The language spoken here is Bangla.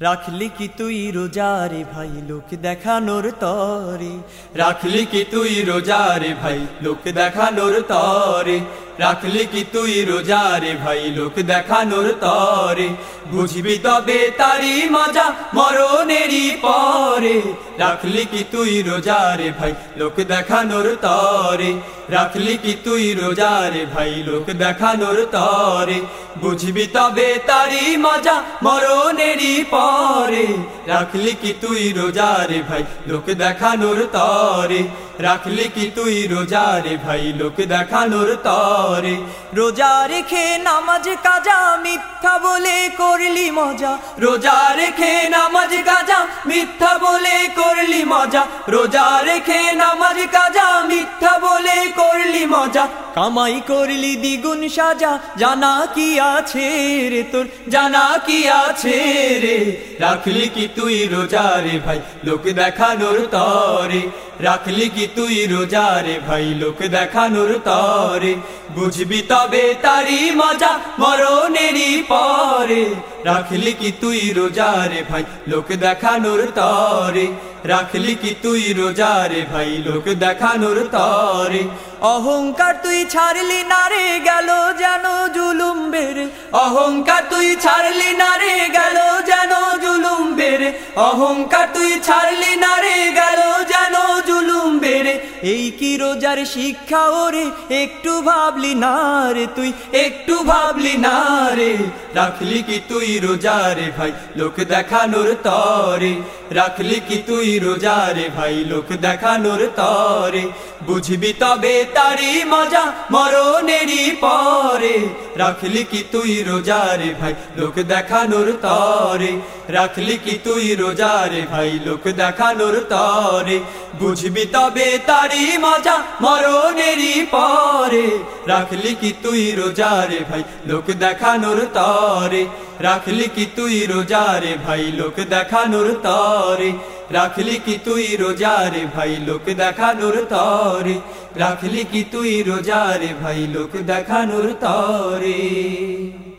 রাখলি কি তুই রোজারে ভাই লোক দেখানোর তরে, রাখলি কি তুই রোজারে ভাই লোক দেখানোর তরে, রাখলি কি তুই রোজারে ভাই লোক দেখানোর তরে, বুঝবি তবে তারি মজা মরণেরই পরে। রাখলি কি তুই রোজারে ভাই লোক দেখানোর তরে, রাখলি কি তুই রোজারে ভাই লোক দেখানোর তরে, বুঝবি তবে তারি মজা মরণেরই পরে। রাখলি কি তুই রোজারে ভাই লোক দেখানোর তরে, রাখলি কি তুই রোজারে ভাই লোক দেখানোর তরে। রোজা রেখে নামাজ কাজা মিথ্যা বলে করলি মজা, রোজা রেখে নামাজ কাজা মিথ্যা বলে করলি মজা, রোজা রেখে নামাজ কাজা মিথ্যা বলে করলি মজা। কামাই করলি দ্বিগুণ সাজা, জানা কি আছে রে তোর, জানা কি আছে রে। রাখলি কি তুই রোজারে ভাই লোক দেখানোর তরে, রাখলি কি তুই রোজারে ভাই লোক দেখানোর তরে, বুঝবি তবে তারি মজা মরণেরই পরে। রাখলি কি তুই রোজারে ভাই লোক দেখানোর তরে, রাখলি কি তুই রোজারে ভাই লোক দেখানোর তরে। অহংকার তুই ছাড়লি না রে গেল যেন জুলুম বেড়ে, অহংকার তুই ছাড়লি না রে গেল যেন জুলুম বেড়ে, অহংকার তুই ছাড়লি না রে গেল যেন জুলুম বেড়ে। এই কি রোজার শিক্ষা ওরে একটু ভাবলি না রে তুই, একটু ভাবলি না রে। রাখলি কি তুই রোজারে ভাই লোক দেখানোর তরে, রাখলি কি তুই রোজারে ভাই লোক দেখানোর তরে, বুঝবি তবে তারি মজা মরণেরই পরে। রাখলি কি তুই রোজারে ভাই লোক দেখানোর তরে, রাখলি কি তুই রোজারে ভাই লোক দেখানোর তরে, বুঝবি তবে তারি মজা মরণেরই পরে। রাখলি কি তুই রোজারে ভাই লোক দেখানোর তরে, রাখলি কি তুই রোজারে ভাই লোক দেখানোর তরে, রাখলি কি তুই রোজারে ভাই লোক দেখানোর তরে, রাখলি কি তুই রোজারে ভাই লোক দেখানোর তরে।